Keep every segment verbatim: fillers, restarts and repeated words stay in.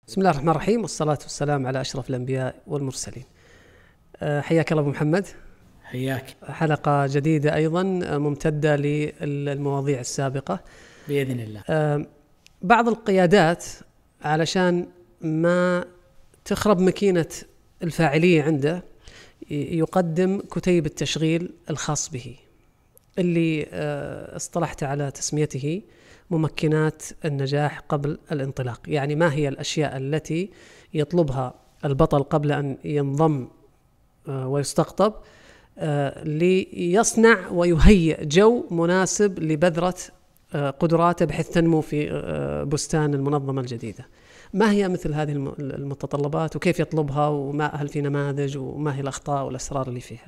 بسم الله الرحمن الرحيم، والصلاة والسلام على أشرف الأنبياء والمرسلين. حياك الله أبو محمد. حياك. حلقة جديدة أيضا ممتدة للمواضيع السابقة بإذن الله. بعض القيادات علشان ما تخرب ماكينة الفاعلية عنده يقدم كتيب التشغيل الخاص به، اللي اصطلحت على تسميته ممكنات النجاح قبل الانطلاق. يعني ما هي الأشياء التي يطلبها البطل قبل أن ينضم ويستقطب ليصنع ويهيئ جو مناسب لبذرة قدراته بحيث تنمو في بستان المنظمة الجديدة. ما هي مثل هذه المتطلبات وكيف يطلبها، وما هل في نماذج، وما هي الأخطاء والأسرار اللي فيها؟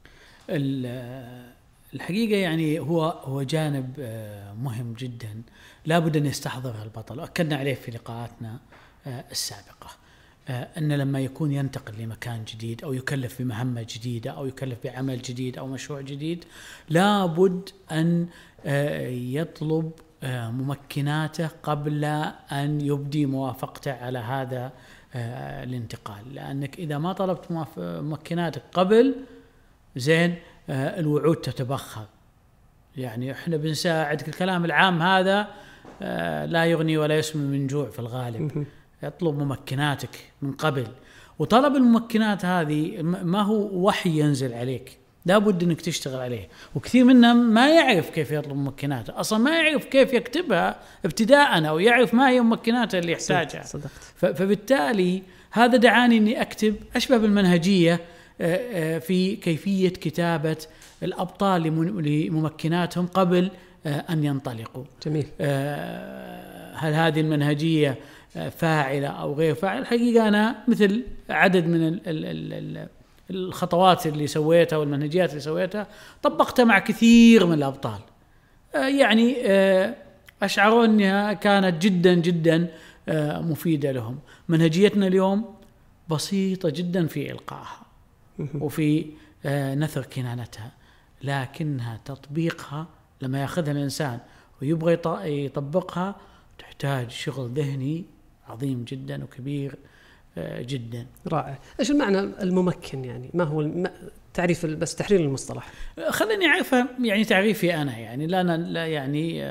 الحقيقة يعني هو هو جانب مهم جدا لابد أن يستحضره البطل، وأكدنا عليه في لقاءاتنا السابقة، أن لما يكون ينتقل لمكان جديد أو يكلف بمهمة جديدة أو يكلف بعمل جديد أو مشروع جديد، لابد أن يطلب ممكناته قبل أن يبدي موافقته على هذا الانتقال. لأنك إذا ما طلبت ممكناتك قبل زين الوعود تتبخر. يعني احنا بنساعدك، الكلام العام هذا لا يغني ولا يسمن من جوع في الغالب. يطلب ممكناتك من قبل، وطلب الممكنات هذه ما هو وحي ينزل عليك، لابد انك تشتغل عليه. وكثير منا ما يعرف كيف يطلب ممكناته، اصلا ما يعرف كيف يكتبها ابتداء، او يعرف ما هي ممكناته اللي يحتاجها. صدقت. فبالتالي هذا دعاني اني اكتب اشبه بالمنهجية في كيفية كتابة الأبطال لممكناتهم قبل أن ينطلقوا. جميل. هل هذه المنهجية فاعلة أو غير فاعلة؟ الحقيقة أنا مثل عدد من الخطوات اللي سويتها والمنهجيات اللي سويتها طبقتها مع كثير من الأبطال، يعني أشعروا أنها كانت جدا جدا مفيدة لهم. منهجيتنا اليوم بسيطة جدا في إلقائها وفي نثر كنانتها، لكنها تطبيقها لما يأخذها الإنسان ويبغى يطبقها تحتاج شغل ذهني عظيم جدا وكبير جدا. رائع. إيش المعنى الممكن؟ يعني ما هو الم... تعريف بس تحرير المصطلح؟ خليني أعرفها يعني تعريفي أنا، يعني لا, أنا لا يعني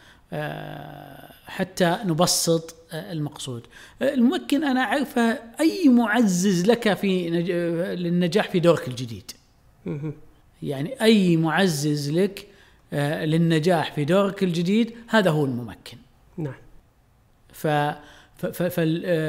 حتى نبسط المقصود. الممكن أنا أعرفها أي معزز لك في نج... للنجاح في دورك الجديد. يعني أي معزز لك للنجاح في دورك الجديد هذا هو الممكن. نعم. ف ف ف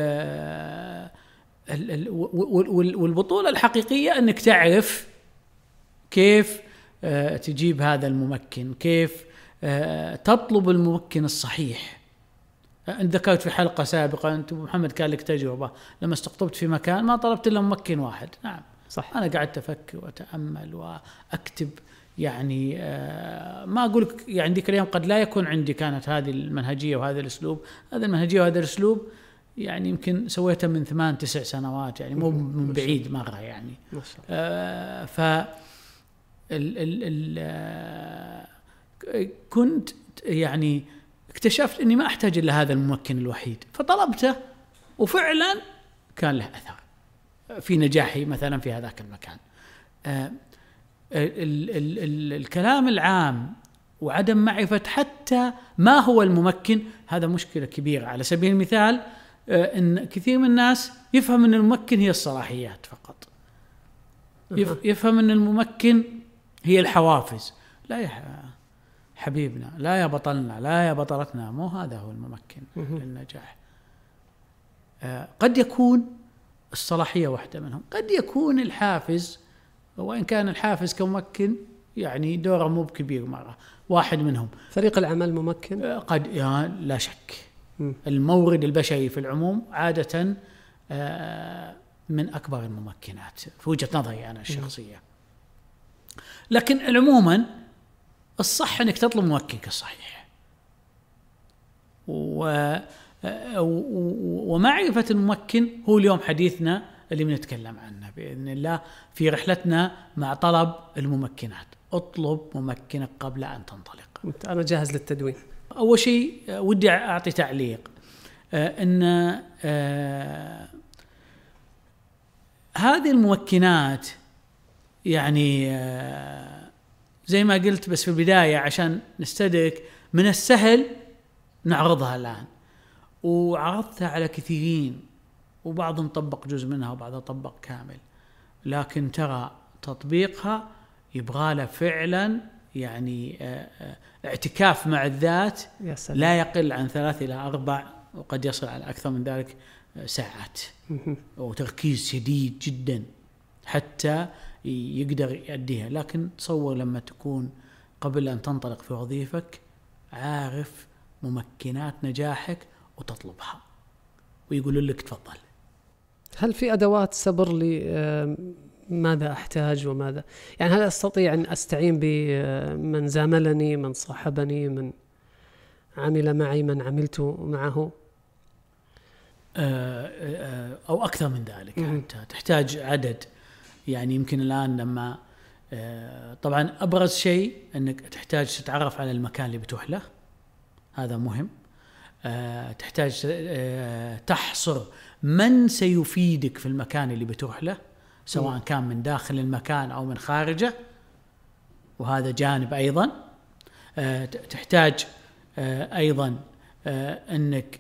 والبطولة الحقيقية أنك تعرف كيف تجيب هذا الممكن، كيف تطلب الممكن الصحيح. أنت ذكرت في حلقة سابقة أنت محمد كان لك تجربة لما استقطبت في مكان ما طلبت إلا ممكن واحد. نعم صح. أنا قعدت أفكر وأتأمل وأكتب، يعني آه ما أقولك يعني ذيك اليوم قد لا يكون عندي كانت هذه المنهجية وهذا الأسلوب، هذا المنهجية وهذا الأسلوب يعني يمكن سويته من ثمان تسع سنوات، يعني مو من بعيد مرة يعني. آه ف ال ال ال آه كنت يعني اكتشفت أني ما أحتاج إلا هذا الممكن الوحيد، فطلبته وفعلا كان له أثر في نجاحي مثلا في هذاك المكان. آه ال ال ال الكلام العام وعدم معرفة حتى ما هو الممكن هذا مشكلة كبيرة. على سبيل المثال آه إن كثير من الناس يفهم أن الممكن هي الصلاحيات فقط، يفهم أن الممكن هي الحوافز. لا يا حبيبنا، لا يا بطلنا، لا يا بطلتنا، مو هذا هو الممكن للنجاح. آه قد يكون الصلاحية واحدة منهم، قد يكون الحافز، وإن كان الحافز كممكن يعني دوره مو بكبير مرة، واحد منهم. فريق العمل ممكن؟ آه قد يعني لا شك. م. المورد البشري في العموم عادة آه من أكبر الممكنات في وجهة نظري أنا الشخصية. م. لكن عموما الصح أنك تطلب ممكنك الصحيح، و ومعرفة الممكن هو اليوم حديثنا اللي بنتكلم عنه بإذن الله في رحلتنا مع طلب الممكنات. اطلب ممكنك قبل أن تنطلق. أنا جاهز للتدوين. أول شيء ودي أعطي تعليق. آه أن آه هذه الممكنات يعني آه زي ما قلت بس في البداية عشان نستدرك، من السهل نعرضها الآن، وعرضتها على كثيرين وبعضهم طبق جزء منها وبعضهم طبق كامل، لكن ترى تطبيقها يبغى فعلا يعني اعتكاف مع الذات لا يقل عن ثلاث إلى أربع وقد يصل على أكثر من ذلك ساعات، وتركيز شديد جدا حتى يقدر يؤديها. لكن تصور لما تكون قبل أن تنطلق في وظيفك عارف ممكنات نجاحك وتطلبها ويقولوا لك تفضل. هل في أدوات صبر لي ماذا أحتاج وماذا، يعني هل أستطيع أن أستعين بمن زاملني، من صاحبني، من عمل معي، من عملت معه، أو أكثر من ذلك؟ حتى تحتاج عدد، يعني يمكن الآن لما طبعا أبرز شيء أنك تحتاج تتعرف على المكان اللي بتروح له، هذا مهم. تحتاج تحصر من سيفيدك في المكان اللي بتروح له، سواء كان من داخل المكان أو من خارجه، وهذا جانب أيضا. تحتاج أيضا أنك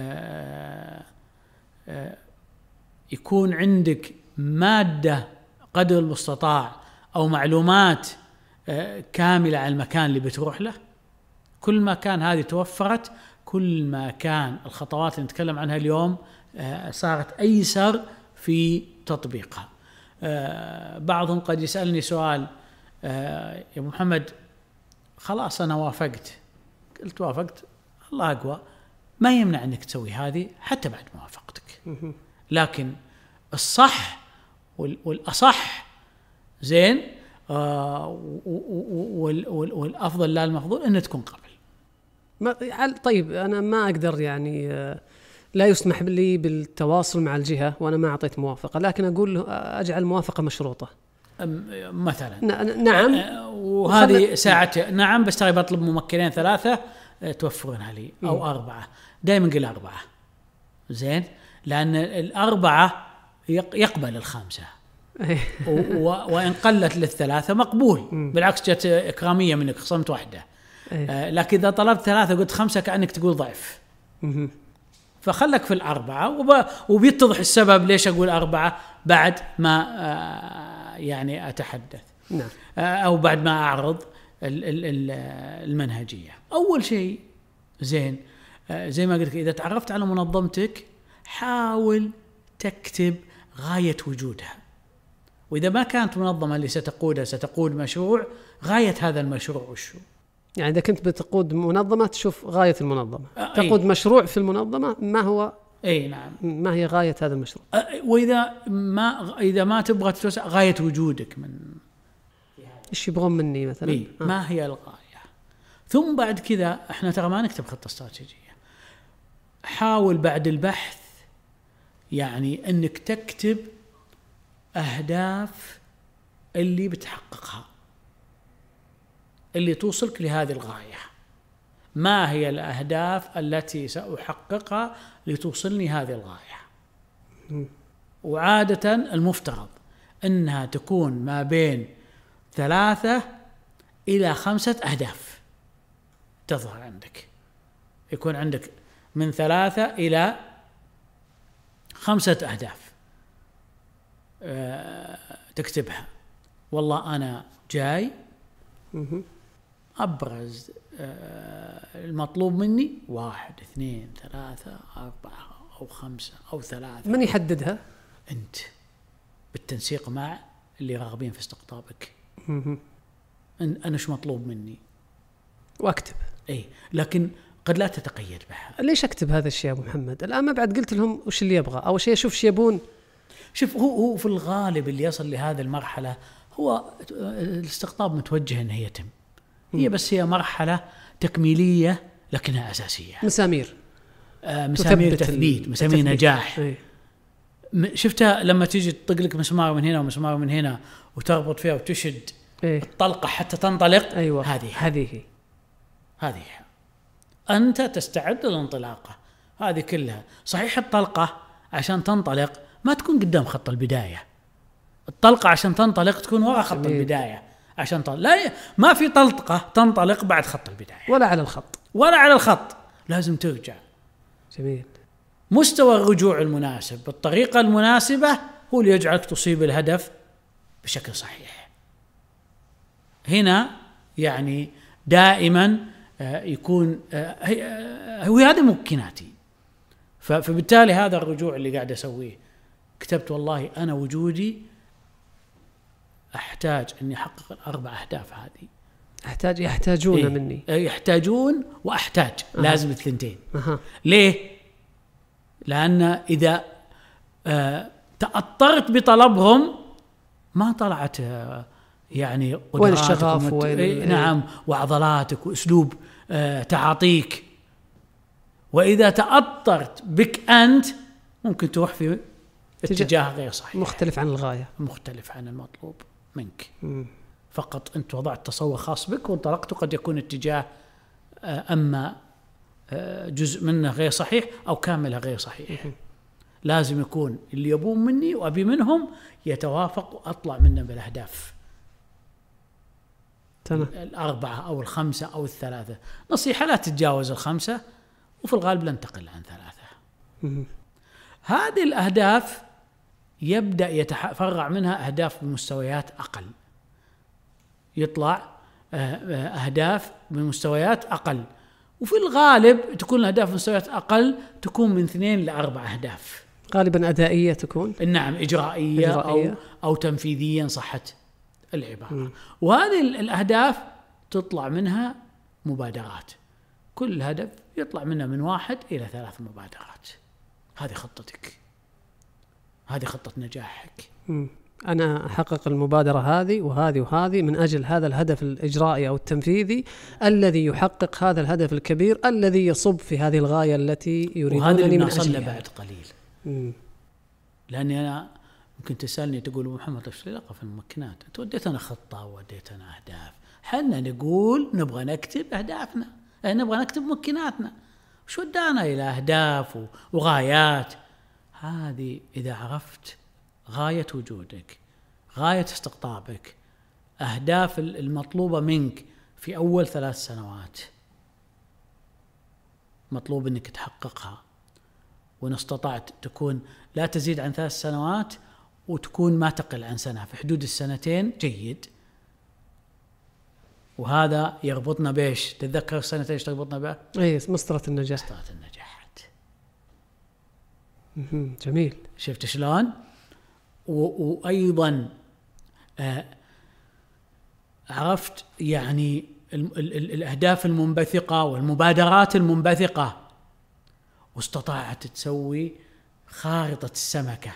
يكون عندك مادة قدر المستطاع أو معلومات كاملة عن المكان اللي بتروح له. كل ما كان هذه توفرت كل ما كان الخطوات اللي نتكلم عنها اليوم صارت أيسر في تطبيقها. بعضهم قد يسألني سؤال، يا أبو محمد خلاص أنا وافقت، قلت وافقت الله أقوى، ما يمنع أنك تسوي هذه حتى بعد موافقتك، لكن الصح والأصح زين والأفضل لا المفضول أن تكون قبل. طيب أنا ما أقدر يعني لا يسمح لي بالتواصل مع الجهة وأنا ما أعطيت موافقة، لكن أقول أجعل موافقة مشروطة مثلا. نعم، وهذه ساعة نعم، بس ترى بطلب ممكنين ثلاثة توفرونها لي أو أربعة، دائما قل أربعة زين، لأن الأربعة يقبل الخامسة وإن قلت للثلاثة مقبول، بالعكس جت إكرامية منك خصمت واحدة. لكن إذا طلبت ثلاثة قلت خمسة كأنك تقول ضعف، فخلك في الأربعة، وبيتضح السبب ليش أقول أربعة بعد ما يعني أتحدث نعم. أو بعد ما أعرض المنهجية. أول شيء زين زي ما قلت، إذا تعرفت على منظمتك حاول تكتب غاية وجودها، وإذا ما كانت منظمة اللي ستقودها ستقود مشروع، غاية هذا المشروع وشو؟ يعني إذا كنت بتقود منظمة تشوف غاية المنظمة، أه تقود أي. مشروع في المنظمة ما هو أي نعم، ما هي غاية هذا المشروع؟ أه وإذا ما إذا ما تبغى توسع غاية وجودك، من إيش يبغون مني مثلا؟ إيه؟ آه. ما هي الغاية؟ ثم بعد كذا إحنا ترى ما نكتب خطة استراتيجية، حاول بعد البحث يعني أنك تكتب أهداف اللي بتحققها، اللي توصلك لهذه الغاية. ما هي الأهداف التي سأحققها لتوصلني هذه الغاية؟ وعادة المفترض أنها تكون ما بين ثلاثة إلى خمسة أهداف تظهر عندك، يكون عندك من ثلاثة إلى خمسة أهداف أه تكتبها. والله أنا جاي أبرز أه المطلوب مني واحد اثنين ثلاثة أربعة أو خمسة أو ثلاثة. من يحددها؟ أنت بالتنسيق مع اللي راغبين في استقطابك. أنا شو مطلوب مني وأكتب. أي لكن قد لا تتقيد بها. ليش أكتب هذا الشيء يا أبو محمد؟ الآن ما بعد قلت لهم وش اللي يبغى أو شيء، شوف شو يبون. شوف هو هو في الغالب اللي يصل لهذه المرحلة هو الاستقطاب متوجه أنه يتم، هي بس هي مرحلة تكميلية لكنها أساسية. مسامير آه مسامير تثبيت، مسامير نجاح. ايه. شفتها لما تيجي تطق لك مسمار من هنا ومسمار من هنا وتربط فيها وتشد ايه. الطلقة حتى تنطلق. أيوة. هذه هذه هذه أنت تستعد للانطلاقة، هذه كلها. صحيح الطلقة عشان تنطلق ما تكون قدام خط البداية، الطلقة عشان تنطلق تكون وراء خط البداية عشان تنطلق. لا، ما في طلقة تنطلق بعد خط البداية ولا على الخط ولا على الخط، لازم ترجع. جميل. مستوى الرجوع المناسب بالطريقة المناسبة هو اللي يجعلك تصيب الهدف بشكل صحيح. هنا يعني دائما يكون هو هذا ممكناتي. فبالتالي هذا الرجوع اللي قاعد أسويه، كتبت والله أنا وجودي أحتاج أني أحقق الأربع أهداف هذه. أحتاج يحتاجون إيه؟ مني يحتاجون وأحتاج. أه. لازم الثنتين. أه. ليه؟ لأن إذا آه تأطرت بطلبهم ما طلعت آه يعني وين الشغف وين إيه نعم وعضلاتك وأسلوب آه تعاطيك. وإذا تأطرت بك أنت ممكن تروح في اتجاه غير صحيح، مختلف عن الغاية، مختلف عن المطلوب منك. م. فقط أنت وضعت تصور خاص بك وانطلقت، قد يكون اتجاه آه أما آه جزء منه غير صحيح أو كامله غير صحيح. م. لازم يكون اللي يبون مني وأبي منهم يتوافق وأطلع منهم بالأهداف. تمام. الأربعة أو الخمسة أو الثلاثة. نصيحة لا تتجاوز الخمسة، وفي الغالب لن تقل عن ثلاثة. م. هذه الأهداف يبدأ يتفرع منها أهداف بمستويات أقل، يطلع أهداف بمستويات أقل، وفي الغالب تكون الأهداف بمستويات أقل تكون من اثنين لأربع أهداف، غالبا أدائية تكون. نعم إجرائية, إجرائية. أو, أو تنفيذيا صحت العبارة. م. وهذه الأهداف تطلع منها مبادرات، كل هدف يطلع منها من واحد إلى ثلاث مبادرات. هذه خطتك، هذه خطة نجاحك. م. أنا أحقق المبادرة هذه وهذه وهذه من أجل هذا الهدف الإجرائي أو التنفيذي الذي يحقق هذا الهدف الكبير الذي يصب في هذه الغاية التي يريدونني من أجلها. بعد قليل. م. لأني أنا ممكن تسألني تقول محمد إيش علاقة في الممكنات؟ أنت وديتنا خطة وديتنا أهداف. حنا نقول نبغى نكتب أهدافنا، نبغى نكتب ممكناتنا، وش ودانا إلى أهداف وغايات. هذه إذا عرفت غاية وجودك، غاية استقطابك، أهداف المطلوبة منك في أول ثلاث سنوات مطلوب أنك تحققها، وإن استطعت تكون لا تزيد عن ثلاث سنوات وتكون ما تقل عن سنة، في حدود السنتين جيد. وهذا يربطنا بإيش؟ تتذكر السنتين إيش تربطنا بها؟ إيه، مسطرة النجاح. مسطرة النجاحات. جميل. شفت شلون؟ وأيضا آه عرفت يعني ال ال ال الأهداف المنبثقة والمبادرات المنبثقة، واستطاعت تسوي خارطة السمكة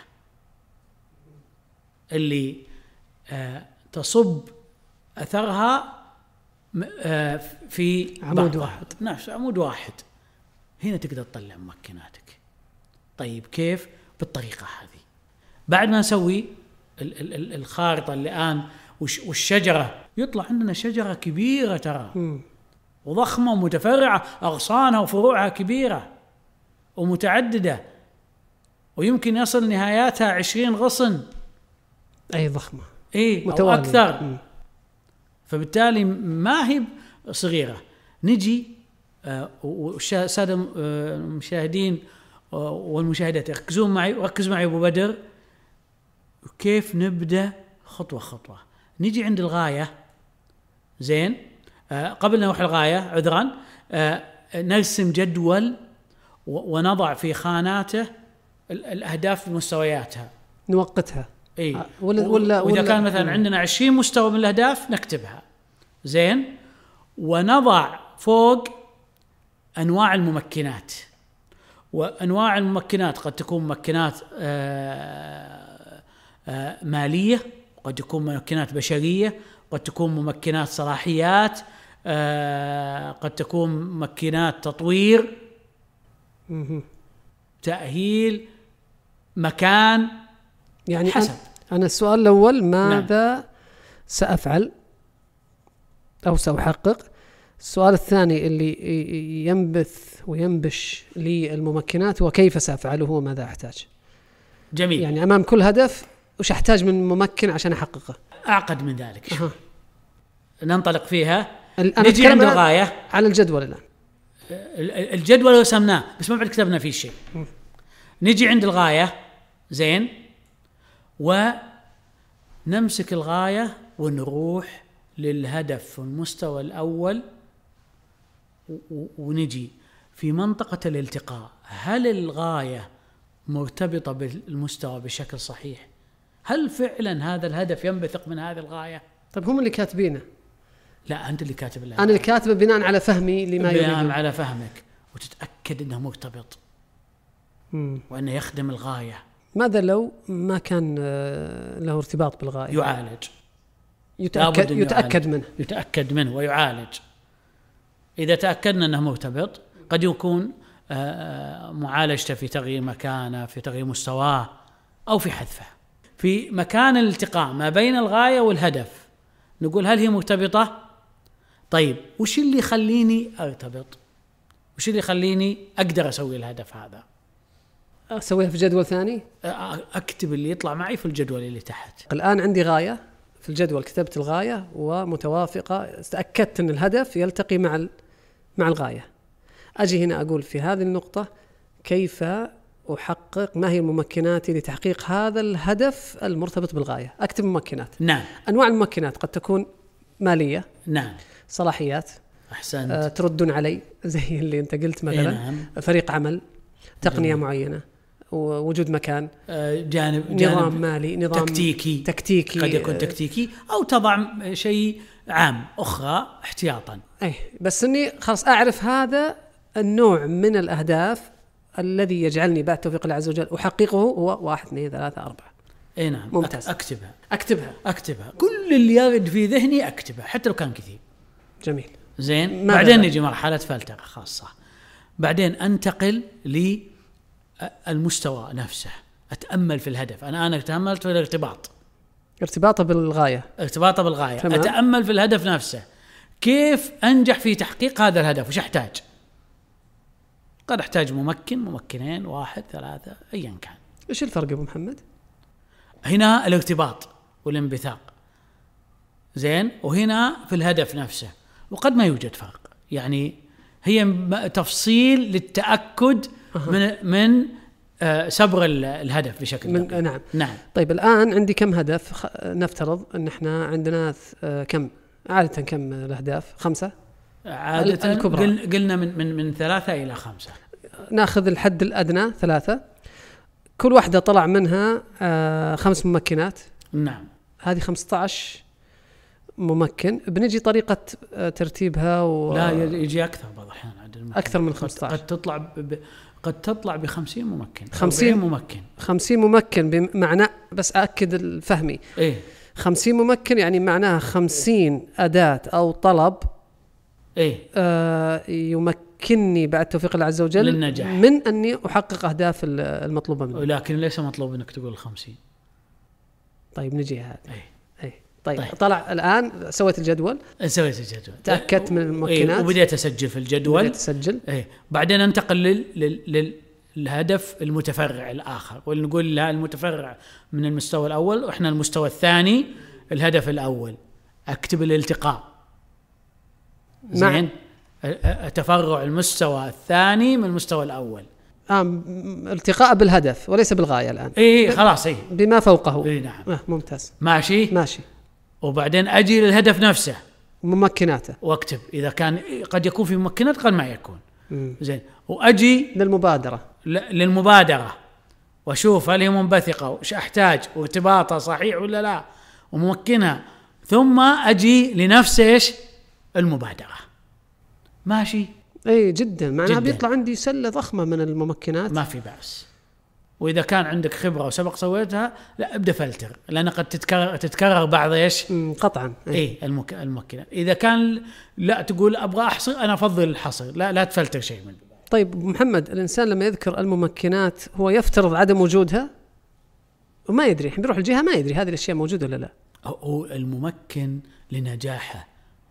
اللي آه تصب أثرها آه في عمود واحد. نعم، عمود واحد. هنا تقدر تطلع ممكناتك. طيب كيف؟ بالطريقة هذه. بعد ما نسوي الخارطة الآن والشجرة، يطلع عندنا شجرة كبيرة ترى م. وضخمة ومتفرعة، أغصانها وفروعها كبيرة ومتعددة، ويمكن يصل نهاياتها عشرين غصن. أي ضخمة. إيه أو أكثر. م. فبالتالي ما هي صغيرة. نجي آه والسادة آه المشاهدين آه والمشاهدات يركزون معي وركز معي أبو بدر، كيف نبدأ خطوة خطوة. نجي عند الغاية. زين. آه قبل نروح الغاية عذرا آه نرسم جدول ونضع في خاناته الأهداف بمستوياتها، نوقتها. إيه؟ ولا ولا وإذا كان مثلا عندنا عشرين مستوى من الأهداف نكتبها. زين. ونضع فوق أنواع الممكنات، وأنواع الممكنات قد تكون ممكنات آه آه مالية، قد تكون ممكنات بشرية، قد تكون ممكنات صلاحيات، آه قد تكون ممكنات تطوير، تأهيل، مكان، يعني حسب. أنا السؤال الأول ماذا نعم. سأفعل أو سأحقق؟ السؤال الثاني اللي ينبث وينبش لي الممكنات وكيف سأفعله وماذا أحتاج. جميل. يعني أمام كل هدف وش أحتاج من ممكن عشان أحققه؟ أعقد من ذلك شوي. أه. ننطلق فيها. نجي عند الغاية على الجدول الآن. الجدول رسمناه بس ما بعد كتبنا فيه شيء. م. نجي عند الغاية زين ونمسك الغاية ونروح للهدف المستوى الأول ونجي في منطقة الالتقاء. هل الغاية مرتبطة بالمستوى بشكل صحيح؟ هل فعلا هذا الهدف ينبثق من هذه الغاية؟ طيب هم اللي كاتبينه. لا أنت اللي كاتب. أنا اللي كاتبه بناء على فهمي لما يريد. بناء على فهمك وتتأكد أنه مرتبط مم. وأنه يخدم الغاية. ماذا لو ما كان له ارتباط بالغاية؟ يعالج. يتأكد, يتأكد منه يتأكد منه ويعالج. إذا تأكدنا أنه مرتبط قد يكون معالجته في تغيير مكانه، في تغيير مستواه، أو في حذفه. في مكان الالتقاء ما بين الغاية والهدف نقول هل هي مرتبطة؟ طيب وش اللي يخليني أرتبط؟ وش اللي يخليني أقدر أسوي الهدف هذا؟ أسويها في جدول ثاني؟ أكتب اللي يطلع معي في الجدول اللي تحت. الآن عندي غاية في الجدول، كتبت الغاية ومتوافقة، تأكدت أن الهدف يلتقي مع مع الغاية. أجي هنا أقول في هذه النقطة كيف أحقق، ما هي الممكنات لتحقيق هذا الهدف المرتبط بالغاية. أكتب ممكنات. نعم. أنواع الممكنات قد تكون مالية. نعم. صلاحيات. أحسنت. آه تردون علي زي اللي أنت قلت مثلا. نعم. فريق عمل، تقنية جميل. معينة، ووجود مكان، آه جانب نظام جانب مالي، نظام تكتيكي. تكتيكي قد يكون تكتيكي أو تضع شيء عام أخرى احتياطا. أي بس إني خلاص أعرف هذا النوع من الأهداف الذي يجعلني بعد توفيق الله عز وجل أحققه هو واحد اثنين ثلاثة أربعة. اي نعم. ممتاز. أكتبها أكتبها أكتبها كل اللي يرد في ذهني أكتبها حتى لو كان كثير. جميل. زين. بعدين نجي مرحلة فلترة خاصة. بعدين أنتقل للمستوى نفسه، أتأمل في الهدف. أنا أنا تأملت في الارتباط، ارتباطه بالغاية، ارتباطه بالغاية. تمام. أتأمل في الهدف نفسه، كيف أنجح في تحقيق هذا الهدف، وش أحتاج؟ قد أحتاج ممكن، ممكنين، واحد، ثلاثة، أيا كان. إيش الفرق أبو محمد؟ هنا الارتباط والانبثاق زين، وهنا في الهدف نفسه، وقد ما يوجد فرق. يعني هي تفصيل للتأكد أه. من من آه سبر الهدف بشكل من نعم. نعم. طيب الآن عندي كم هدف؟ نفترض أن احنا عندنا آه كم عادة كم الأهداف؟ خمسة عادة الكبرى. قلنا من من من ثلاثة إلى خمسة. ناخذ الحد الأدنى ثلاثة، كل واحدة طلع منها آه خمس ممكنات. نعم. هذه خمسة عشر ممكن. بنجي طريقة آه ترتيبها و... لا يجي أكثر بعض الأحيان عدد أكثر من خمسة عشر. قد تطلع ب... قد تطلع بخمسين ممكن. خمسين ممكن. خمسين ممكن بمعنى، بس أأكد الفهمي. إيه. خمسين ممكن يعني معناها خمسين أداة أو طلب إيه آه يمكنني بعد توفيق الله عز وجل للنجاح من أني أحقق أهداف المطلوبة مني. ولكن ليس مطلوب أنك تقول خمسين. طيب نجي هذا. إيه. إيه. طيب. طيب طلع الآن سويت الجدول. سويت الجدول. تأكدت من الممكنات. إيه. وبدأت أسجل في الجدول. بدأت أسجل. إيه. بعدين أنتقل لل لل للهدف المتفرع الآخر، ونقول لا المتفرع من المستوى الأول وإحنا المستوى الثاني الهدف الأول. أكتب الالتقاء. زين. تفرع المستوى الثاني من المستوى الأول. آه التقاء بالهدف وليس بالغاية الآن. إيه خلاص. إيه بما فوقه. إيه نعم. آه ممتاز. ماشي. ماشي. وبعدين أجي للهدف نفسه ممكناته واكتب إذا كان قد يكون في ممكنات قد ما يكون. مم. زين. وأجي للمبادرة للمبادرة وأشوف هل هي منبثقة وش أحتاج وارتباطها صحيح ولا لا وممكنها، ثم أجي لنفس إيش المبادرة. ماشي. اي جدا معناها بيطلع عندي سلة ضخمة من الممكنات. ما في بأس. وإذا كان عندك خبرة وسبق سويتها لا ابدأ فلتر، لأن قد تتكرر تتكرر بعض إيش قطعا. اي إيه المك... الممكنات. إذا كان لا تقول أبغى أحصر، أنا أفضل الحصر، لا لا تفلتر شيء منه. طيب محمد، الإنسان لما يذكر الممكنات هو يفترض عدم وجودها وما يدري، بيروح الجهة ما يدري هذه الأشياء موجودة ولا لا. هو الممكن لنجاحه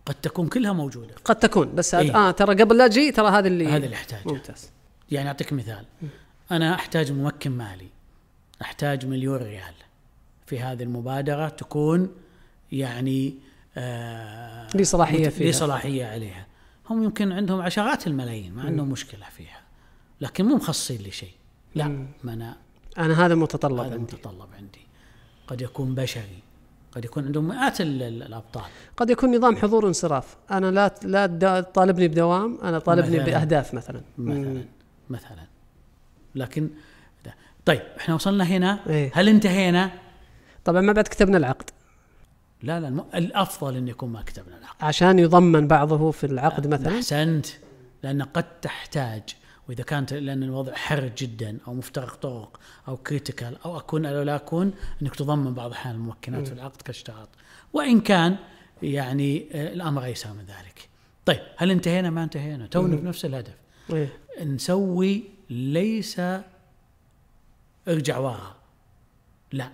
قد تكون كلها موجودة، قد تكون بس إيه؟ آه ترى قبل لا أجي ترى هذا اللي هذا اللي أحتاجه. ممتاز. يعني أعطيك مثال، أنا أحتاج ممكن مالي، أحتاج مليون ريال في هذه المبادرة تكون يعني آه لي صلاحية فيها، لي صلاحية عليها. هم يمكن عندهم عشرات الملايين، ما عندهم مشكلة فيها، لكن مو مخصصين لي شيء. لا مم. ما أنا أنا هذا متطلب هذا عندي. متطلب عندي. قد يكون بشري، قد يكون عندهم مئات الأبطال، قد يكون نظام حضور وانصراف. أنا لا لا طالبني بدوام، أنا طالبني مثلاً بأهداف مثلا مثلا مم. مثلا لكن ده. طيب احنا وصلنا هنا. إيه؟ هل انتهينا؟ طبعا ما بعد كتبنا العقد. لا لا الم... الأفضل أن يكون ما كتبنا العقد عشان يضمن بعضه في العقد مثلا. أحسنت، لأن قد تحتاج، وإذا كانت لأن الوضع حرج جدا أو مفترق طرق أو كريتيكال أو أكون أو لا أكون، أنك تضمن بعض الأحيان الممكنات م. في العقد كاشتراط، وإن كان يعني الأمر أيسر من ذلك. طيب هل انتهينا؟ ما انتهينا، تونا في نفس الهدف. إيه؟ نسوي ليس ارجع ورا، لا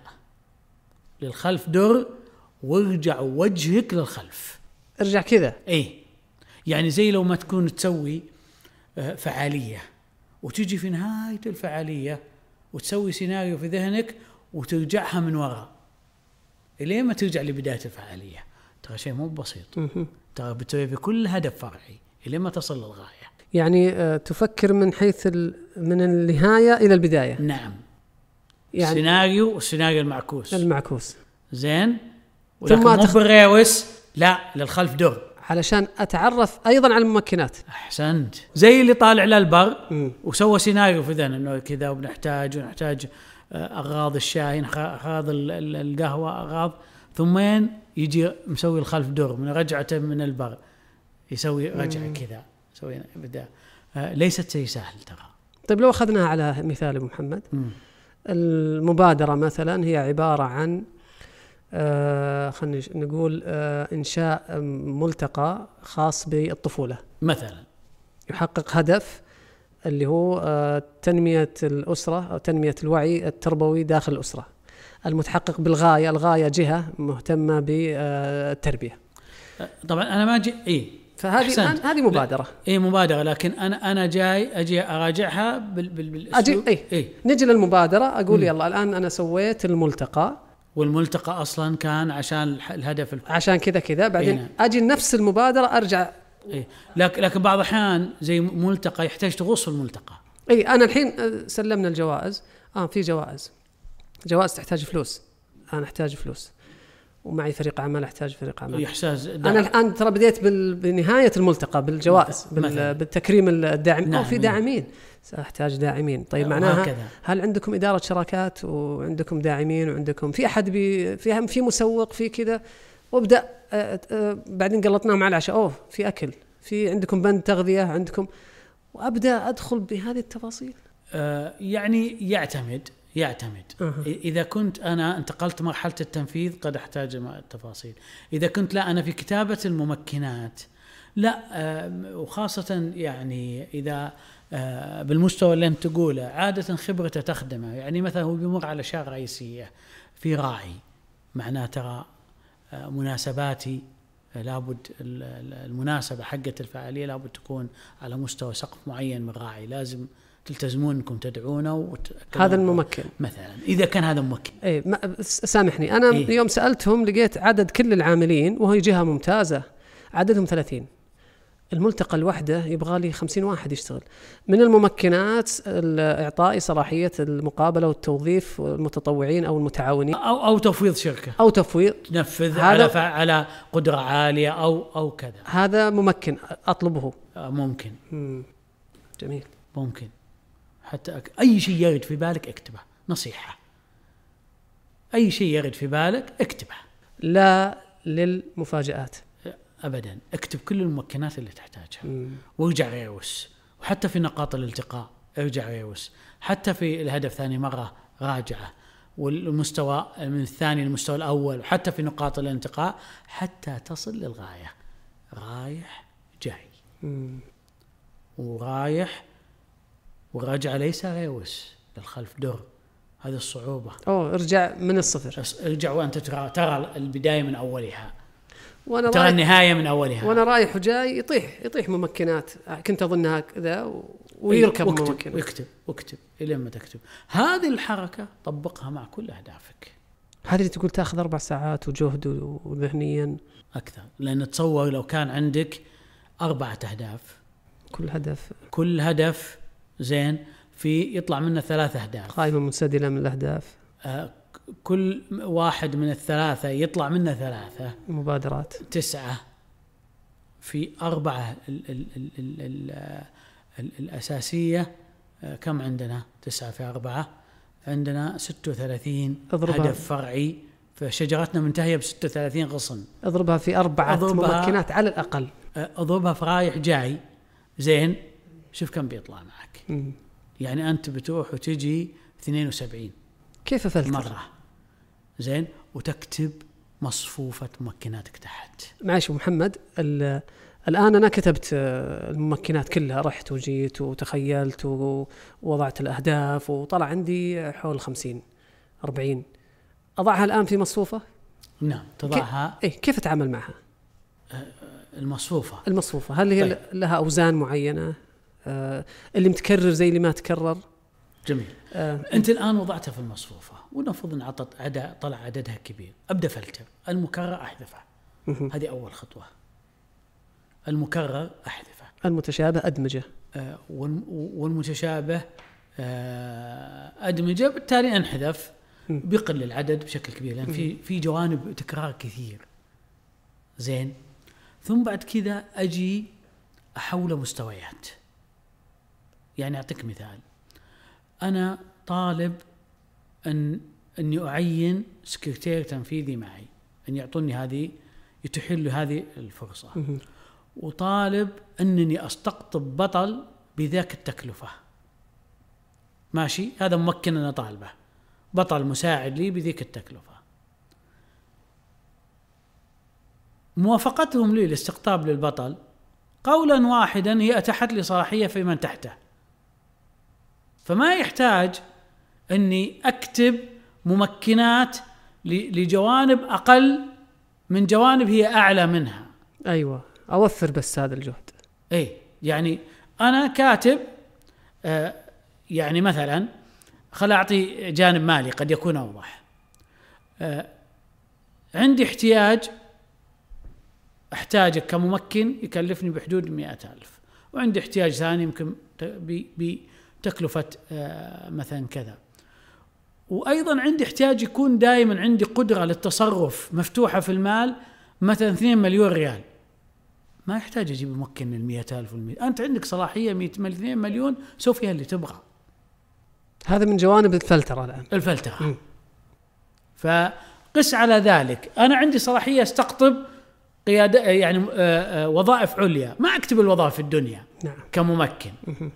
للخلف در وارجع وجهك للخلف. ارجع كذا. ايه يعني زي لو ما تكون تسوي فعالية وتجي في نهاية الفعالية وتسوي سيناريو في ذهنك وترجعها من وراء إليه ما ترجع لبداية الفعالية. ترى شيء مو بسيط، ترى بتسوي في كل هدف فرعي إليه ما تصل للغاية. يعني تفكر من حيث من النهاية إلى البداية. نعم. يعني سيناريو والسيناريو المعكوس. المعكوس زين. ثم مو تخ... بالريوس، لا للخلف در، علشان أتعرف أيضا على الممكنات. أحسنت. زي اللي طالع للبر وسوى سيناريو في ذهنه إنه كذا وبنحتاج ونحتاج أغراض الشاي، أغراض القهوة، أغراض، ثم يجي مسوي الخلف در من رجعته من البر يسوي رجعة كذا، يسوي بدأ. ليست شيء سهل ترى. طيب لو أخذناها على مثال أبو محمد، مم. المبادرة مثلا هي عبارة عن آه خلينا نقول آه إنشاء ملتقى خاص بالطفولة مثلا، يحقق هدف اللي هو آه تنمية الأسرة أو تنمية الوعي التربوي داخل الأسرة، المتحقق بالغاية. الغاية جهة مهتمة بالتربية. طبعا أنا ما أجي إيه فهذه هذه مبادرة. إيه مبادرة، لكن أنا أنا جاي أجي أراجعها بال بال بالأسلوب. أجي إيه؟ إيه؟ نجي للمبادرة أقول م. يلا الآن أنا سويت الملتقى، والملتقى أصلاً كان عشان الهدف الف... عشان كذا كذا بعدين إيه؟ أجي نفس المبادرة أرجع. إيه؟ لكن لكن بعض الأحيان زي ملتقى يحتاج تغوص في الملتقى. إيه أنا الحين سلمنا الجوائز، آه في جوائز جوائز تحتاج فلوس، أنا أحتاج فلوس ومعي فريق عمل أحتاج فريق عمل. يحتاج أنا الآن ترى بديت بال... بنهاية الملتقى بالجوائز بال... بالتكريم الداعم. نعم. أو في داعمين، سأحتاج داعمين. طيب معناها هكذا. هل عندكم إدارة شراكات وعندكم داعمين وعندكم في أحد بي... في في مسوق في كذا، وابدأ أه أه بعدين قلطناهم مع العشاء، أوه في أكل، في عندكم بند تغذية عندكم، وأبدأ أدخل بهذه التفاصيل. آه يعني يعتمد يعتمد أه. إذا كنت أنا انتقلت مرحلة التنفيذ قد أحتاج التفاصيل. إذا كنت لا أنا في كتابة الممكنات لا، آه وخاصة يعني إذا آه بالمستوى اللي أنت تقوله عادة خبرته تخدمه. يعني مثلا هو بيمر على أشياء رئيسية في راعي، معناه ترى آه مناسباتي آه لابد المناسبة حقة الفعالية لابد تكون على مستوى سقف معين من راعي، لازم تلتزمون انكم تدعونه. هذا الممكن مثلا اذا كان هذا ممكن. اي سامحني انا إيه؟ يوم سالتهم لقيت عدد كل العاملين وهي جهه ممتازه عددهم ثلاثين، الملتقى الوحده يبغى لي خمسين واحد يشتغل. من الممكنات اعطاء صلاحيه المقابله والتوظيف والمتطوعين او المتعاونين او او تفويض شركه او تفويض تنفذ على على قدره عاليه او او كذا. هذا ممكن اطلبه. ممكن. مم. جميل. ممكن حتى أك... أي شيء يرد في بالك اكتبه، نصيحة. أي شيء يرد في بالك اكتبه، لا للمفاجآت أبدا. اكتب كل الممكنات اللي تحتاجها وارجع ريوس. وحتى في نقاط الالتقاء ارجع ريوس، حتى في الهدف ثاني مرة راجعه، والمستوى من الثاني للمستوى الأول، وحتى في نقاط الالتقاء حتى تصل للغاية. رايح جاي مم. ورايح ورجع ليس ريوس للخلف در. هذه الصعوبة. أوه ارجع من الصفر. ارجع وأنت ترى ترى البداية من أولها. وانا ترى النهايه من اولها، وانا رايح وجاي يطيح يطيح ممكنات كنت اظنها كذا ويركب واكتب ممكن واكتب واكتب الى ما تكتب. هذه الحركه طبقها مع كل اهدافك. هذه اللي تقول تاخذ اربع ساعات وجهد وذهنيا اكثر، لان تصور لو كان عندك اربعه اهداف، كل هدف كل هدف زين في يطلع منه ثلاث اهداف، قائمه منسدله من الاهداف، آه كل واحد من الثلاثه يطلع منه ثلاثه مبادرات، تسعه في اربعه ال ال ال ال ال ال الاساسيه. آه كم عندنا؟ تسعه في اربعه عندنا ستة وثلاثين هدف فرعي، فشجرتنا منتهيه ب ستة وثلاثين غصن. اضربها في اربعه ممكنات على الاقل، اضربها في رايح جاي زين، شوف كم بيطلع معك. م. يعني انت بتروح وتجي اثنين وسبعين كيف فلتر مره زين، وتكتب مصفوفه ممكناتك تحت. معلش محمد، الآن أنا كتبت الممكنات كلها، رحت وجيت وتخيلت ووضعت الأهداف وطلع عندي حول خمسين أربعين، أضعها الآن في مصفوفة؟ نعم تضعها. كي... إيه كيف أتعامل معها؟ المصفوفة المصفوفة هل هي طيب. لها أوزان معينة؟ آه اللي متكرر زي اللي ما تكرر؟ جميل. آه. أنت الآن وضعتها في المصفوفة ونفرض أن عطت عدد طلع عددها كبير، أبدأ فلتر. المكرر أحذفه، هذه أول خطوة. المكرر أحذفه، المتشابه أدمجه، آه والمتشابه آه أدمجه، بالتالي انحذف، بيقل العدد بشكل كبير لأن في في جوانب تكرار كثير زين. ثم بعد كذا أجي أحول مستويات. يعني أعطيك مثال، أنا طالب أن أني أعين سكرتير تنفيذي معي، أن يعطوني هذه، يتيحون لي هذه الفرصة، وطالب أنني أستقطب بطل بذاك التكلفة. ماشي، هذا ممكن أنا طالبه، بطل مساعد لي بذيك التكلفة. موافقتهم لي لاستقطاب للبطل قولا واحدا هي أتاحت لي صلاحية في من تحته، فما يحتاج أني أكتب ممكنات لجوانب أقل من جوانب هي أعلى منها. أيوة، أوفر بس هذا الجهد. أي يعني أنا كاتب آه يعني مثلا خل أعطي جانب مالي قد يكون أوضح. آه عندي احتياج احتاجك كممكن يكلفني بحدود مئة ألف، وعندي احتياج ثاني يمكن بتكلفة آه مثلا كذا، وأيضا عندي احتياج يكون دائما عندي قدرة للتصرف مفتوحة في المال، مثلا اثنين مليون ريال، ما يحتاج أجيب ممكن من مئة ألف والمئة. أنت عندك صلاحية مئة اثنين مليون، سوف فيها اللي تبغى. هذا من جوانب الفلترة الآن، الفلترة. م. فقس على ذلك، أنا عندي صلاحية استقطب قيادة يعني آآ آآ وظائف عليا، ما أكتب الوظائف في الدنيا. نعم. كممكن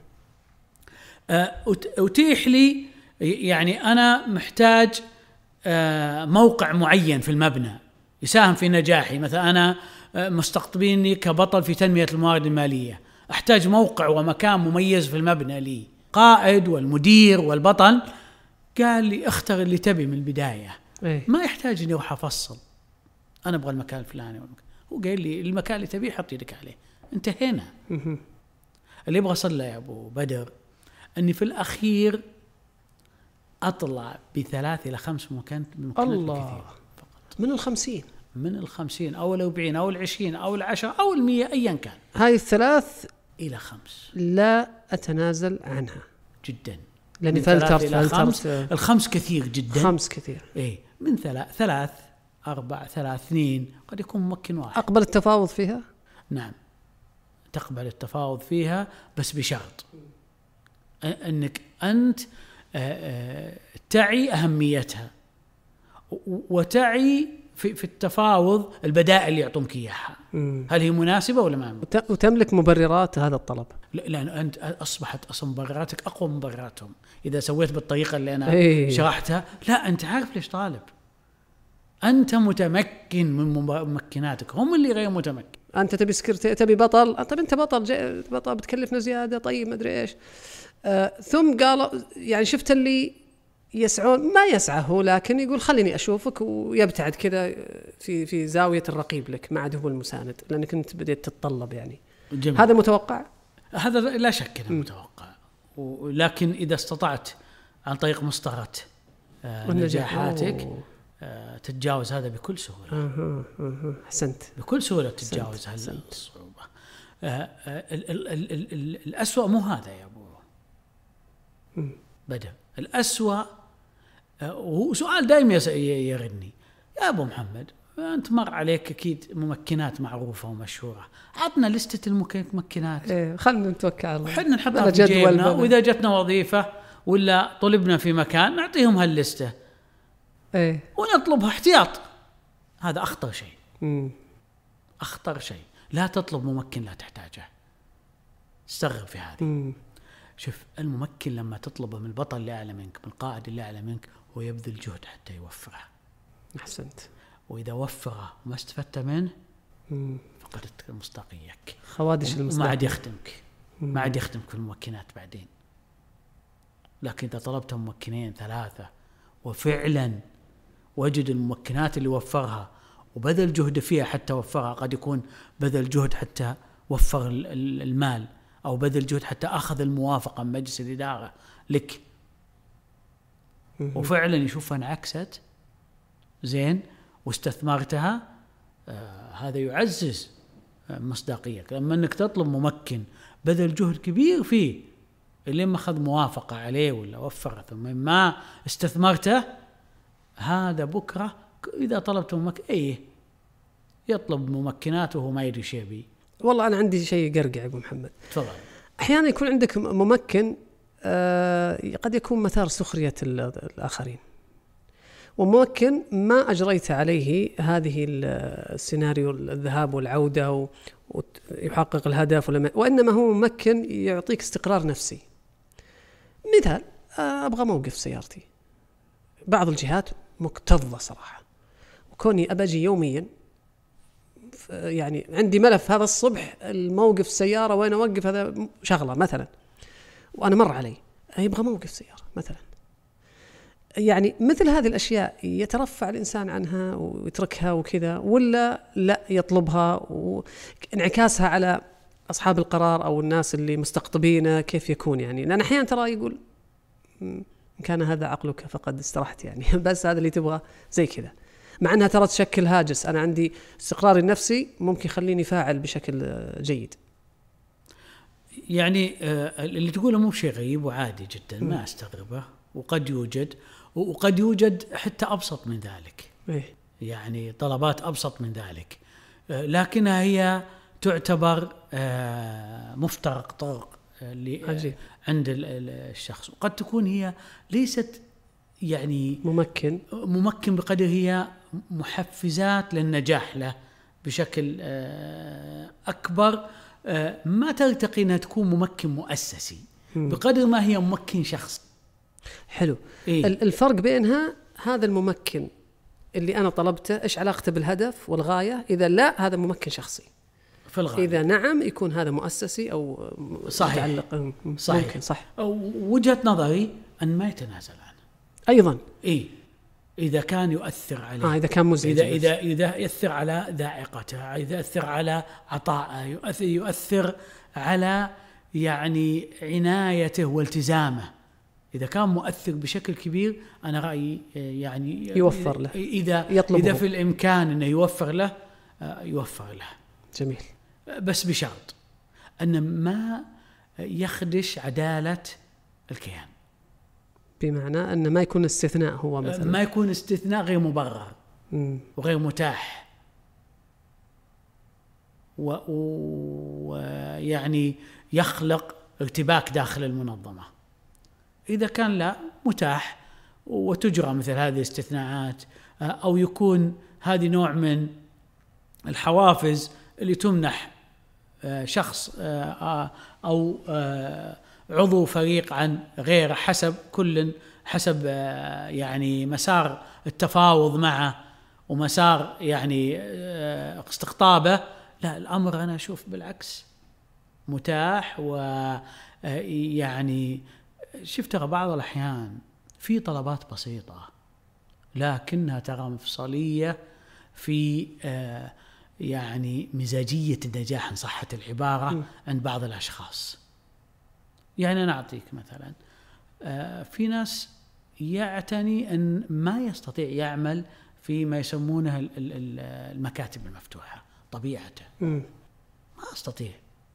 أتيح لي يعني أنا محتاج موقع معين في المبنى يساهم في نجاحي، مثلا أنا مستقطبيني كبطل في تنمية الموارد المالية، أحتاج موقع ومكان مميز في المبنى لي، قائد والمدير والبطل قال لي اختر اللي تبي من البداية. إيه؟ ما يحتاج اني اروح افصل انا ابغى المكان الفلاني، هو قال لي المكان اللي تبيه حط يدك عليه، انتهينا. اللي يبغى صلى يا ابو بدر اني في الاخير اطلع بثلاث الى خمس مكان الله فقط من الخمسين من الخمسين او الأربعين او العشرين او العشرة او المية ايا كان. هاي الثلاث الى خمس لا اتنازل عنها جدا، لاني فلترت فلترت الخمس كثير جدا، خمس كثير. ايه من ثلاث ثلاث اربع ثلاث اثنين قد يكون ممكن واحد. اقبل التفاوض فيها؟ نعم تقبل التفاوض فيها، بس بشرط انك انت تعي اهميتها وتعي في في التفاوض البدائل اللي يعطونك اياها، هل هي مناسبه ولا ما، وتملك مبررات هذا الطلب. لان انت اصبحت اصلا مبرراتك اقوى من مبرراتهم اذا سويت بالطريقه اللي انا ايه. شرحتها. لا انت عارف ليش طالب، انت متمكن من ممكناتك، هم اللي غير متمكن. انت تبي سكرتير، تبي بطل، طب انت بطل بطل بتكلفنا زياده، طيب ما ادري ايش. آه ثم قالوا يعني شفت اللي يسعون ما يسعى هو، لكن يقول خليني أشوفك، ويبتعد كذا في في زاوية الرقيب لك، ما عاد هو المساند، لأنك أنت بديت تتطلب يعني. جميل. هذا متوقع؟ هذا لا شك انه متوقع، ولكن إذا استطعت عن طريق مسطرة آه نجاحاتك آه تتجاوز هذا بكل سهولة. أه أه أحسنت. بكل سهولة تتجاوز هذه الصعوبة. آه آه ال ال ال ال ال الأسوأ مو هذا يا أبو بدر، الأسوأ آه وسؤال دائما يغني يا أبو محمد، أنت مر عليك أكيد ممكنات معروفة ومشهورة، عطنا لستة الممكنات. إيه خلنا نتوكل على الله، وحنا نحطها في جيبنا، وإذا جتنا وظيفة ولا طلبنا في مكان نعطيهم هاللستة. إيه ونطلبها احتياط. هذا أخطر شيء. مم. أخطر شيء، لا تطلب ممكن لا تحتاجه. استغرب في هذه. مم. شوف، الممكن لما تطلبه من البطل اللي أعلى منك، من القائد اللي أعلى منك، هو يبذل جهد حتى يوفره. أحسنت. وإذا وفره وما استفدت منه مم. فقدت مصداقيتك، خوادش المصداقية، ما عاد يخدمك، ما عاد يخدمك في الممكنات بعدين. لكن إذا طلبت ممكنين ثلاثة وفعلا وجد الممكنات اللي وفرها وبذل جهد فيها حتى وفرها، قد يكون بذل جهد حتى وفر المال، أو بذل جهد حتى أخذ الموافقة من مجلس الإدارة لك، وفعلا يشوفها انعكست زين واستثمرتها، آه هذا يعزز مصداقيتك. لما أنك تطلب ممكن بذل جهد كبير فيه اللي ما أخذ موافقة عليه ولا وفر ثم ما استثمرته، هذا بكرة إذا طلبت ممكن أيه يطلب ممكنات وهو ما يدري شيء بيه. والله أنا عندي شيء يقرقع أبو محمد. تفضل. أحيانا يكون عندك ممكن آه قد يكون مثار سخرية الآخرين، وممكن ما أجريت عليه هذه السيناريو الذهاب والعودة ويحقق الهدف، وإنما هو ممكن يعطيك استقرار نفسي. مثال، أبغى موقف سيارتي، بعض الجهات مكتظة صراحة، وكوني أبجي يوميا يعني عندي ملف هذا الصبح الموقف سيارة وين أوقف، هذا شغلة مثلا، وأنا مر علي يبغى موقف سيارة مثلا. يعني مثل هذه الأشياء يترفع الإنسان عنها ويتركها وكذا، ولا لا يطلبها، وانعكاسها على أصحاب القرار أو الناس اللي مستقطبينه كيف يكون؟ يعني لأن أحيانا ترى يقول إن كان هذا عقلك فقد استرحت يعني بس هذا اللي تبغى زي كذا، مع أنها ترى تشكل هاجس. أنا عندي استقراري النفسي ممكن يخليني فاعل بشكل جيد. يعني اللي تقوله مو شيء غريب وعادي جدا، ما استغربه، وقد يوجد وقد يوجد حتى أبسط من ذلك. إيه؟ يعني طلبات أبسط من ذلك، لكنها هي تعتبر مفترق طرق عند الشخص، وقد تكون هي ليست يعني ممكن ممكن بقدر هي محفزات للنجاح له بشكل أكبر، ما ترتقي أنها تكون ممكن مؤسسي بقدر ما هي ممكن شخصي. حلو. إيه؟ الفرق بينها هذا الممكن اللي أنا طلبته إيش علاقته بالهدف والغاية؟ إذا لا هذا ممكن شخصي في الغاية، إذا نعم يكون هذا مؤسسي أو صحيح. متعلق. صحيح. ممكن صح. وجهة نظري أن ما يتنازل عنه أيضا. إيه؟ إذا كان يؤثر عليه، آه إذا كان مزعج، إذا إذا إذا يؤثر على ذائقته، إذا يؤثر على عطائه، يؤثر يؤثر على يعني عنايته والتزامه، إذا كان مؤثر بشكل كبير، أنا رأيي يعني يوفر له. إذا يطلبه. إذا في الإمكان إنه يوفر له يوفر له. جميل. بس بشرط أن ما يخدش عدالة الكيان، بمعنى أن ما يكون استثناء، هو مثلا ما يكون استثناء غير مبرر مم. وغير متاح، ويعني يخلق ارتباك داخل المنظمة. إذا كان لا متاح وتجرى مثل هذه الاستثناءات، أو يكون هذه نوع من الحوافز اللي تمنح شخص أو عضو فريق عن غيره حسب كل حسب يعني مسار التفاوض معه ومسار يعني استقطابه، لا، الأمر أنا أشوف بالعكس متاح. ويعني شفت بعض الأحيان في طلبات بسيطة لكنها ترى مفصلية في آه يعني مزاجية النجاح إن صحت العبارة م. عند بعض الأشخاص. يعني أنا أعطيك مثلا آه في ناس يعتني أن ما يستطيع يعمل في ما يسمونه المكاتب المفتوحة طبيعته. م. ما أستطيع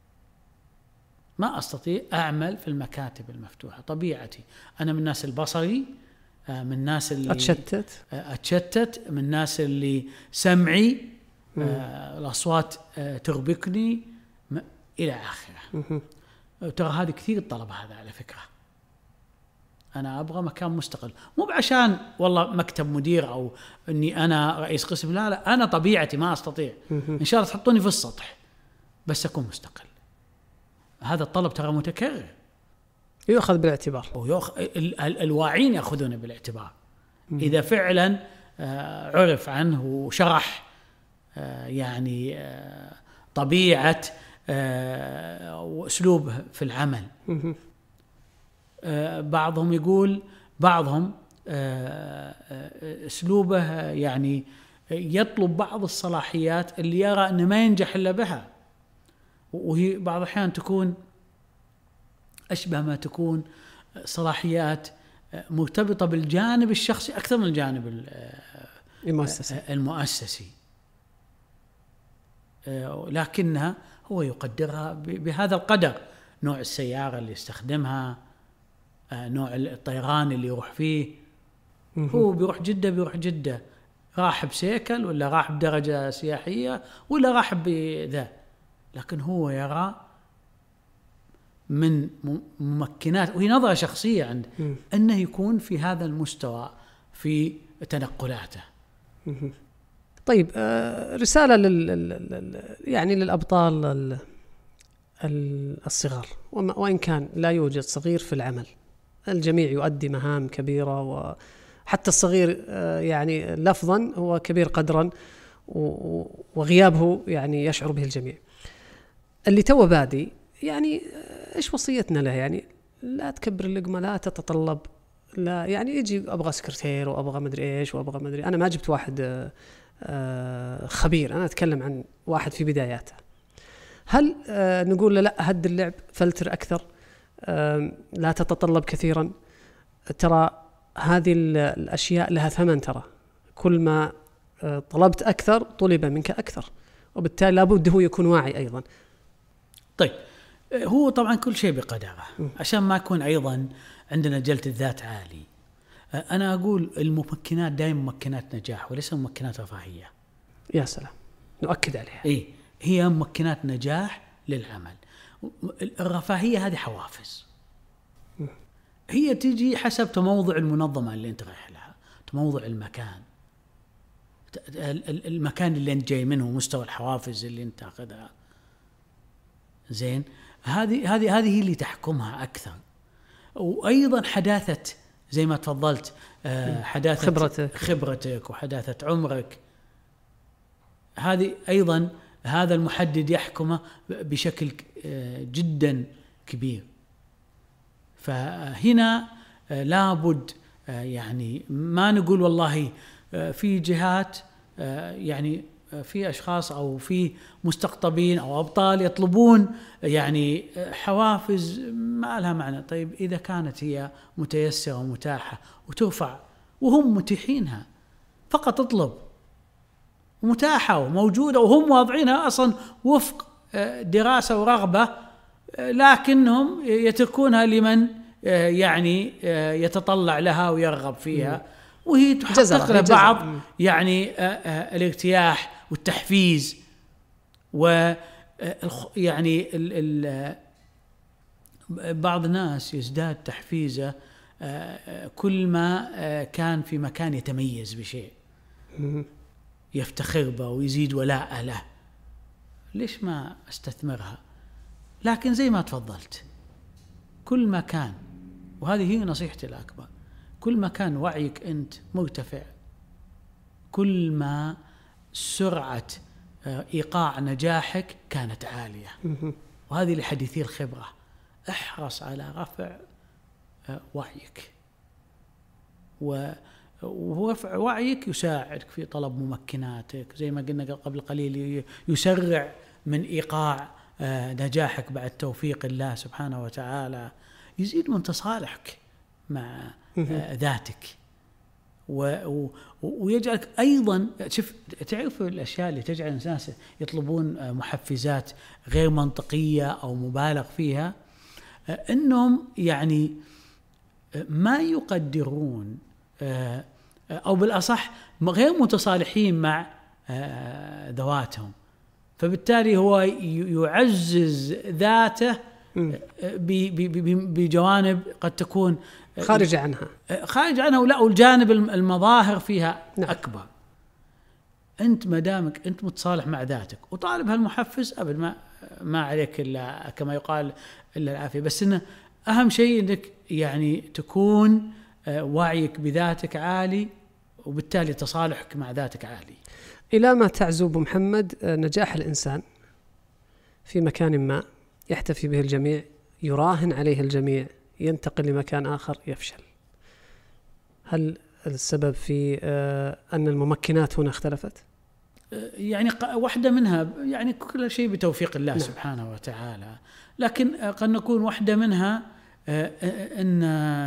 ما أستطيع أعمل في المكاتب المفتوحة طبيعتي. أنا من الناس البصري، من الناس اللي أتشتت أتشتت من الناس اللي سمعي آه الأصوات آه تربكني إلى آخره. ترى هذه كثير الطلب هذا على فكرة. أنا أبغى مكان مستقل، مو بعشان والله مكتب مدير أو أني أنا رئيس قسم، لا لا، أنا طبيعتي ما أستطيع. إن شاء الله تحطوني في السطح بس أكون مستقل. هذا الطلب ترى متكرر، يؤخذ بالاعتبار، ويأخ... ال... ال... الواعين يأخذونه بالاعتبار. م- إذا فعلا آه عرف عنه وشرح آه يعني آه طبيعة آه وأسلوبه في العمل. م- آه بعضهم يقول بعضهم آه آه أسلوبه يعني يطلب بعض الصلاحيات اللي يرى أنه ما ينجح إلا بها، وهي بعض الأحيان تكون أشبه ما تكون صلاحيات مرتبطة بالجانب الشخصي أكثر من الجانب المؤسسي, المؤسسي. لكنها هو يقدرها بهذا القدر. نوع السيارة اللي يستخدمها، نوع الطيران اللي يروح فيه. هو بيروح جدة بيروح جدة راح بسيكل ولا راح بدرجة سياحية ولا راح بذا، لكن هو يرى من ممكنات، وهي نظرة شخصية عنده، م. أنه يكون في هذا المستوى في تنقلاته. م. طيب آه رسالة لل يعني للأبطال الصغار، وإن كان لا يوجد صغير في العمل، الجميع يؤدي مهام كبيرة، وحتى الصغير آه يعني لفظا هو كبير قدرا، وغيابه يعني يشعر به الجميع. اللي تو بادي يعني إيش وصيتنا له؟ يعني لا تكبر اللقمة، لا تتطلب، لا يعني يجي أبغى سكرتير وأبغى مدري إيش وأبغى مدري. أنا ما جبت واحد خبير، أنا أتكلم عن واحد في بداياته. هل نقول له لا هد اللعب، فلتر أكثر، لا تتطلب كثيرا؟ ترى هذه الأشياء لها ثمن، ترى كل ما طلبت أكثر طلب منك أكثر، وبالتالي لابد هو يكون واعي أيضا. طيب هو طبعا كل شيء بقدره، عشان ما يكون أيضا عندنا جلد الذات عالي. أنا أقول الممكنات دائما ممكنات نجاح وليس ممكنات رفاهية. يا سلام، نؤكد عليها. إيه، هي ممكنات نجاح للعمل. الرفاهية هذه حوافز، هي تيجي حسب تموضع المنظمة اللي أنت رايح لها، تموضع المكان، المكان اللي أنت جاي منه، مستوى الحوافز اللي أنت أخذها. زين، هذه هذه هذه اللي تحكمها أكثر. وأيضا حداثة، زي ما تفضلت، حداثة خبرتك خبرتك وحداثة عمرك، هذه أيضا هذا المحدد يحكمه بشكل جدا كبير. فهنا لابد يعني ما نقول والله في جهات يعني في أشخاص أو في مستقطبين أو أبطال يطلبون يعني حوافز ما لها معنى. طيب إذا كانت هي متيسرة ومتاحة وترفع وهم متيحينها، فقط اطلب، متاحة وموجودة وهم واضعينها أصلا وفق دراسة ورغبة، لكنهم يتركونها لمن يعني يتطلع لها ويرغب فيها، وهي تحقق له بعض يعني الارتياح والتحفيز. و يعني بعض الناس يزداد تحفيزه كل ما كان في مكان يتميز بشيء يفتخر به ويزيد ولاء له. ليش ما استثمرها؟ لكن زي ما تفضلت، كل ما كان، وهذه هي نصيحتي الأكبر، كل ما كان وعيك أنت مرتفع، كل ما سرعة إيقاع نجاحك كانت عالية. وهذه لحديثي الخبرة، احرص على رفع وعيك، ورفع وعيك يساعدك في طلب ممكناتك، زي ما قلنا قبل قليل يسرع من إيقاع نجاحك بعد توفيق الله سبحانه وتعالى، يزيد من تصالحك مع ذاتك، ويجعلك أيضا شوف تعرف الأشياء اللي تجعل الناس يطلبون محفزات غير منطقية أو مبالغ فيها، أنهم يعني ما يقدرون أو بالأصح غير متصالحين مع ذواتهم، فبالتالي هو يعزز ذاته بجوانب قد تكون خارج عنها خارج عنها ولا والجانب المظاهر فيها أكبر. أنت ما دامك أنت متصالح مع ذاتك وطالب هالمحفز أبد ما ما عليك إلا كما يقال إلا العافية، بس إنه أهم شيء إنك يعني تكون وعيك بذاتك عالي، وبالتالي تصالحك مع ذاتك عالي. إلى ما تعزو أبو محمد نجاح الإنسان في مكان ما يحتفي به الجميع، يراهن عليه الجميع، ينتقل لمكان آخر يفشل. هل السبب في أن الممكنات هنا اختلفت؟ يعني واحدة منها يعني كل شيء بتوفيق الله نعم. سبحانه وتعالى، لكن قد نكون واحدة منها أن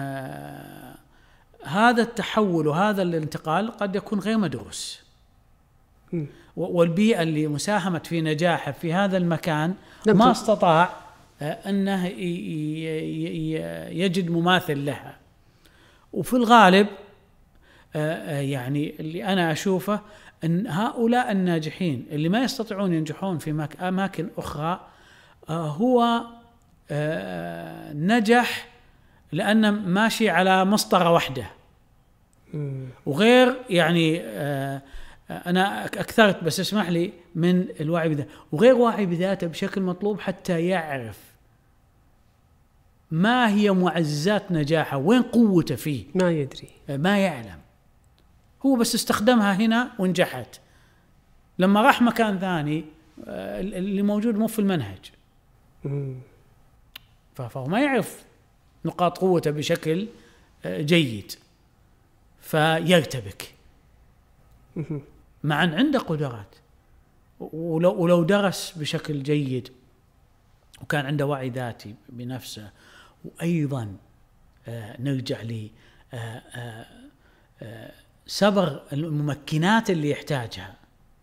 هذا التحول وهذا الانتقال قد يكون غير مدروس، والبيئة اللي مساهمت في نجاحه في هذا المكان ما استطاع أنه يجد مماثل لها. وفي الغالب يعني اللي أنا أشوفه أن هؤلاء الناجحين اللي ما يستطيعون ينجحون في أماكن أخرى هو نجح لأنه ماشي على مسطرة واحدة، وغير يعني أنا أكثرت بس اسمح لي من الوعي بذاته، وغير واعي بذاته بشكل مطلوب حتى يعرف ما هي معززات نجاحه، وين قوته فيه، ما يدري ما يعلم، هو بس استخدمها هنا ونجحت. لما راح مكان ثاني اللي موجود مو في المنهج، فهو ما يعرف نقاط قوته بشكل جيد فيرتبك، مع أن عنده قدرات، ولو, ولو درس بشكل جيد وكان عنده وعي ذاتي بنفسه، وأيضا آه نرجع لي آه آه آه صبر الممكنات اللي يحتاجها،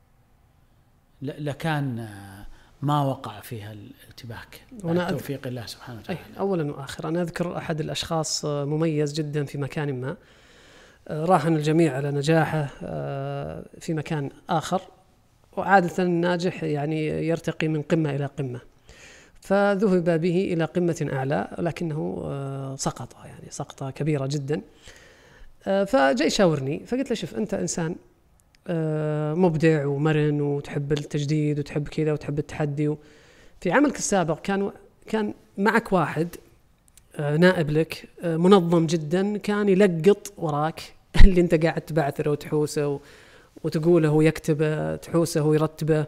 لكان آه ما وقع فيها الارتباك توفيق الله سبحانه وتعالى. أولا وآخرا أنا أذكر أحد الأشخاص مميز جدا في مكان ما، راهن الجميع على نجاحه في مكان آخر، وعادة الناجح يعني يرتقي من قمة إلى قمة، فذهب به إلى قمة أعلى لكنه سقط، يعني سقطة كبيرة جدا. فجاء يشاورني فقلت له شوف أنت إنسان مبدع ومرن وتحب التجديد وتحب كذا وتحب التحدي، في عملك السابق كان كان معك واحد نائب لك منظم جدا كان يلقط وراك اللي انت قاعد تبعثره وتحوسه وتقوله ويكتبه، تحوسه ويرتبه،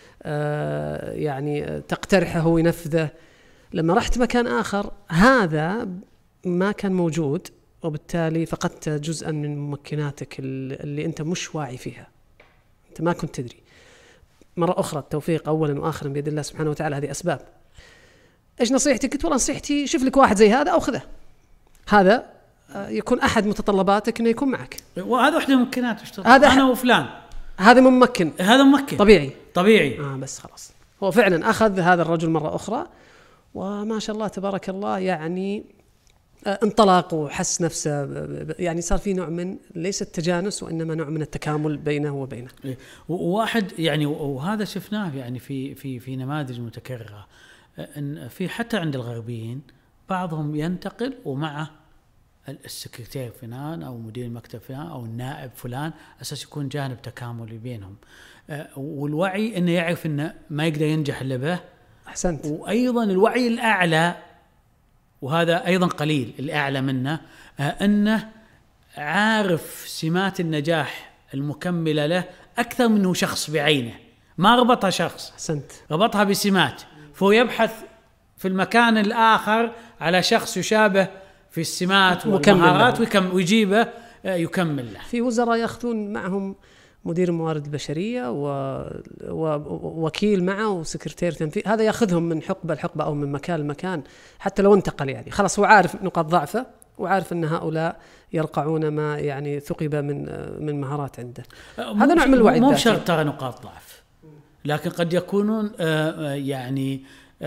يعني تقترحه وينفذه. لما رحت مكان آخر هذا ما كان موجود، وبالتالي فقدت جزءا من ممكناتك اللي انت مش واعي فيها، انت ما كنت تدري. مرة أخرى التوفيق أولا وآخرا بيد الله سبحانه وتعالى، هذه أسباب. إيش نصيحتي؟ قلت والله نصيحتي شوف لك واحد زي هذا أو خذه، هذا يكون أحد متطلباتك إنه يكون معك، وهذا واحدة ممكنات هذا أنا وفلان، هذا ممكن، هذا ممكن طبيعي طبيعي آه بس خلاص. هو فعلا أخذ هذا الرجل مرة أخرى وما شاء الله تبارك الله يعني انطلق وحس نفسه، يعني صار في نوع من ليس التجانس وإنما نوع من التكامل بينه وبينه. وواحد يعني وهذا شفناه يعني في في في نماذج متكررة، ان في حتى عند الغربيين بعضهم ينتقل ومعه السكرتير فلان او مدير المكتب فلان او النائب فلان، اساس يكون جانب تكاملي بينهم، والوعي انه يعرف انه ما يقدر ينجح الا به. احسنت. وايضا الوعي الاعلى، وهذا ايضا قليل الاعلى منه، انه عارف سمات النجاح المكمله له اكثر منه شخص بعينه، ما ربطها شخص، احسنت، ربطها بسمات، فهو يبحث في المكان الآخر على شخص يشابه في السمات والمهارات ويجيبه يكمل له. في وزراء يأخذون معهم مدير الموارد البشرية ووكيل معه وسكرتير تنفيذي، هذا يأخذهم من حقبة لحقبة أو من مكان لمكان حتى لو انتقل، يعني خلاص هو عارف نقاط ضعفه وعارف أن هؤلاء يرقعون ما يعني ثقب من من مهارات عنده. هذا نوع من الوعي. مو بشرط ترى نقاط ضعف، لكن قد يكونون يعني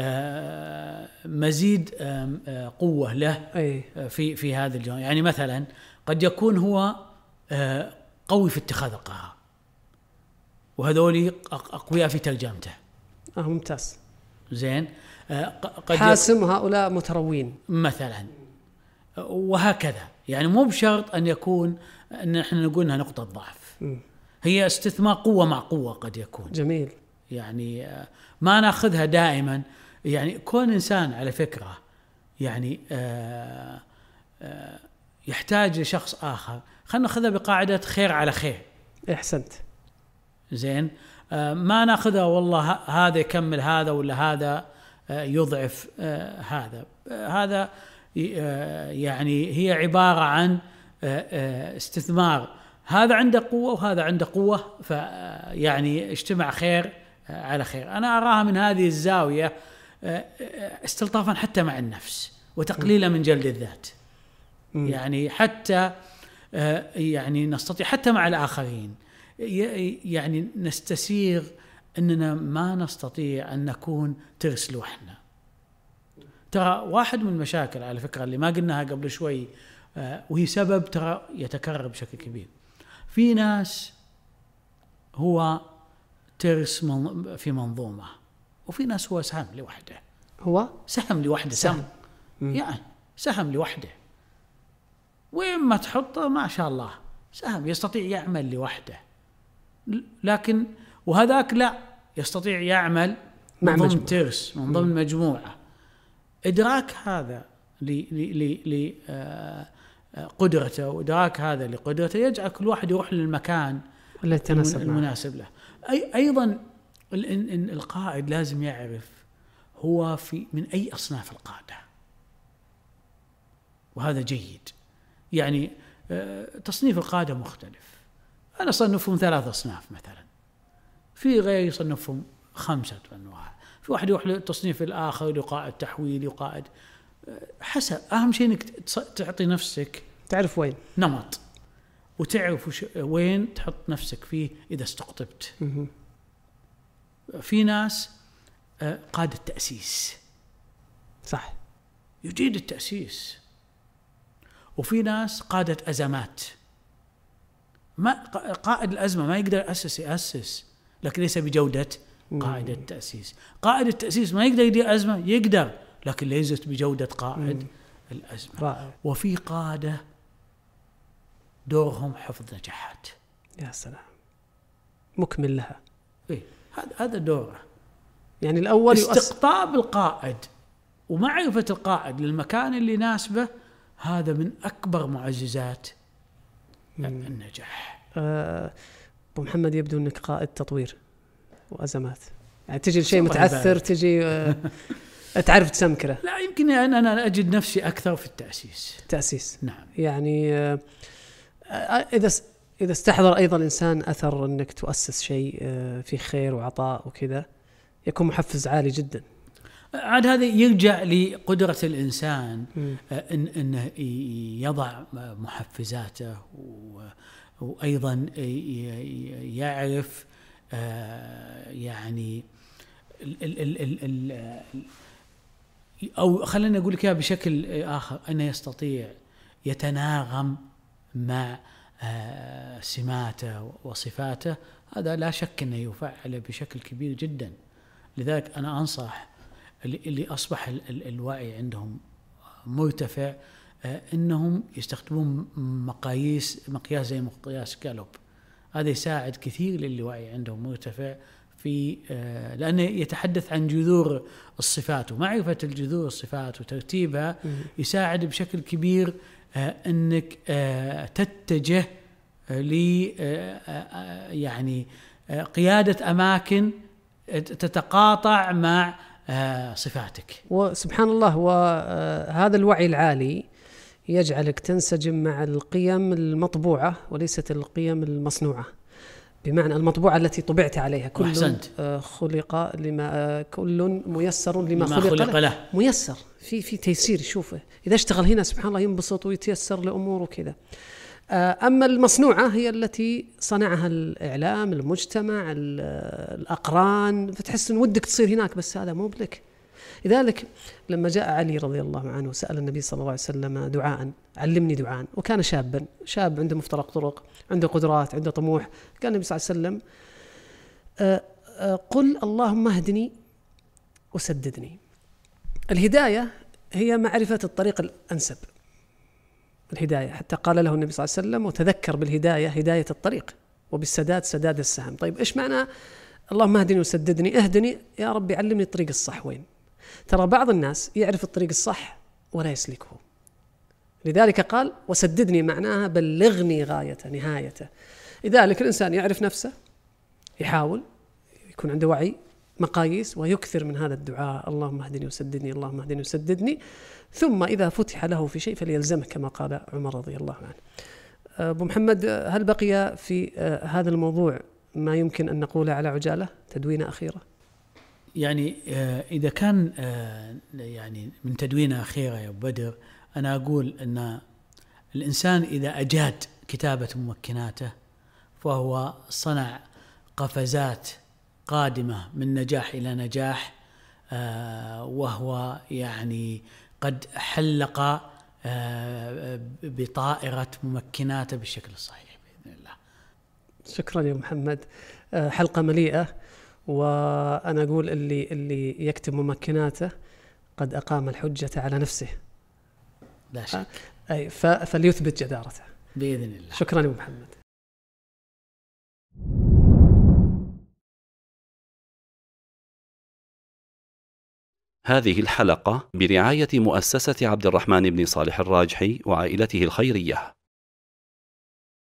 مزيد قوة له في في هذا الجانب. يعني مثلا قد يكون هو قوي في اتخاذ القرار، وهذولي أقوياء في ترجمته. آه ممتاز. زين. قد حاسم وهؤلاء متروين مثلا، وهكذا. يعني مو بشرط أن يكون أن احنا نقول أنها نقطة ضعف، م. هي استثمار قوة مع قوة قد يكون. جميل. يعني ما نأخذها دائما. يعني كون إنسان على فكرة يعني آآ آآ يحتاج لشخص آخر، خلنا نأخذها بقاعدة خير على خير. أحسنت. زين. ما نأخذها والله هذا يكمل هذا ولا هذا يضعف هذا. هذا يعني هي عبارة عن استثمار، هذا عنده قوة وهذا عنده قوة، فيعني اجتمع خير على خير. أنا أراها من هذه الزاوية استلطافا حتى مع النفس وتقليلا من جلد الذات. م. يعني حتى يعني نستطيع حتى مع الآخرين يعني نستسيغ أننا ما نستطيع أن نكون ترس لوحدنا. ترى واحد من المشاكل على فكرة اللي ما قلناها قبل شوي، وهي سبب ترى يتكرر بشكل كبير، في ناس هو ترس في منظومة، وفي ناس هو سهم لوحده. هو سهم لوحده. سهم, سهم. يعني سهم لوحده، وين ما تحطه ما شاء الله سهم يستطيع يعمل لوحده. لكن وهذاك لا يستطيع يعمل من ضمن ترس، من ضمن مجموعة. إدراك هذا لقدرته وإدراك هذا لقدرته يجعل كل واحد يروح للمكان المناسب له. أي أيضا القائد لازم يعرف هو في من أي أصناف القادة، وهذا جيد. يعني تصنيف القادة مختلف. أنا صنفهم ثلاث أصناف مثلا، في غير يصنفهم خمسة أنواع. في واحد يروح للتصنيف الآخر لقائد تحويل، لقائد حسب. أهم شيء إنك تعطي نفسك تعرف وين نمط، وتعرف وين تحط نفسك فيه إذا استقطبت. م- في ناس قادة تأسيس، صح، يجيد التأسيس. وفي ناس قادة أزمات، ما قائد الأزمة ما يقدر يأسس يأسس لكن ليس بجودة قائد التأسيس. قائد التأسيس ما يقدر يدير أزمة، يقدر لكن ليست بجودة قائد مم. الأزمة. رائع. وفي قادة دورهم حفظ نجاحات. يا سلام، مكمل لها. إيه هذا هذا دوره. يعني الأول استقطاب القائد ومعرفة القائد للمكان اللي يناسبه، هذا من أكبر معززات مم. النجاح. أه أبو محمد، يبدو أنك قائد تطوير وأزمات، يعني تجي الشيء متعثر تجي أه تعرف تسمكره. لا يمكن أن أنا أجد نفسي أكثر في التأسيس. التأسيس نعم. يعني أه إذا إذا استحضر أيضا الإنسان أثر أنك تؤسس شيء أه في خير وعطاء وكذا، يكون محفز عالي جدا. عاد هذا يرجع لقدرة الإنسان إن إنه يضع محفزاته، وأيضا يعرف يعني ال ال ال ال أو خلينا نقول لك بشكل آخر، أنه يستطيع يتناغم مع سماته وصفاته. هذا لا شك أنه يفعل بشكل كبير جدا. لذلك أنا أنصح اللي, اللي أصبح ال ال الوعي عندهم مرتفع، آه إنهم يستخدمون مقاييس مقياس زي مقياس جالوب. هذا يساعد كثير للي وعي عندهم مرتفع في آه لأنه يتحدث عن جذور الصفات، ومعرفة الجذور الصفات وترتيبها يساعد بشكل كبير آه إنك آه تتجه آه ل آه يعني آه قيادة أماكن تتقاطع مع آه صفاتك. وسبحان الله، وهذا الوعي العالي يجعلك تنسجم مع القيم المطبوعة وليست القيم المصنوعة، بمعنى المطبوعة التي طبعت عليها. كل خلق لما كل ميسر لما, لما خلق, خلق له. له ميسر في في تيسير. شوفه إذا اشتغل هنا سبحان الله ينبسط ويتيسر لأموره كذا. أما المصنوعة هي التي صنعها الإعلام، المجتمع، الأقران، فتحس إن ودك تصير هناك بس هذا مو بلك. لذلك لما جاء علي رضي الله عنه سأل النبي صلى الله عليه وسلم دعاء، علمني دعاء، وكان شابا شاب عنده مفترق طرق، عنده قدرات، عنده طموح. قال النبي صلى الله عليه وسلم قل اللهم اهدني وسددني. الهداية هي معرفة الطريق الأنسب، الهداية، حتى قال له النبي صلى الله عليه وسلم وتذكر بالهداية هداية الطريق وبالسداد سداد السهم. طيب إيش معنى اللهم اهدني وسددني؟ اهدني يا ربي علمني الطريق الصح وين. ترى بعض الناس يعرف الطريق الصح ولا يسلكه، لذلك قال وسددني معناها بلغني غايته نهايته. لذلك الإنسان يعرف نفسه، يحاول يكون عنده وعي مقاييس ويكثر من هذا الدعاء اللهم اهدني وسددني اللهم اهدني وسددني، ثم إذا فتح له في شيء فليلزمه كما قال عمر رضي الله عنه. أبو محمد، هل بقي في هذا الموضوع ما يمكن أن نقوله على عجالة؟ تدوينة أخيرة. يعني إذا كان يعني من تدوينة أخيرة يا أبو بدر، أنا أقول أن الإنسان إذا أجاد كتابة ممكناته فهو صنع قفزات قادمة من نجاح إلى نجاح، وهو يعني قد حلق بطائرة ممكناته بالشكل الصحيح بإذن الله. شكرا يا محمد، حلقة مليئة، وأنا أقول اللي اللي يكتب ممكناته قد أقام الحجة على نفسه لا شك، أي فليثبت جدارته بإذن الله. شكرا يا محمد. هذه الحلقة برعاية مؤسسة عبد الرحمن بن صالح الراجحي وعائلته الخيرية.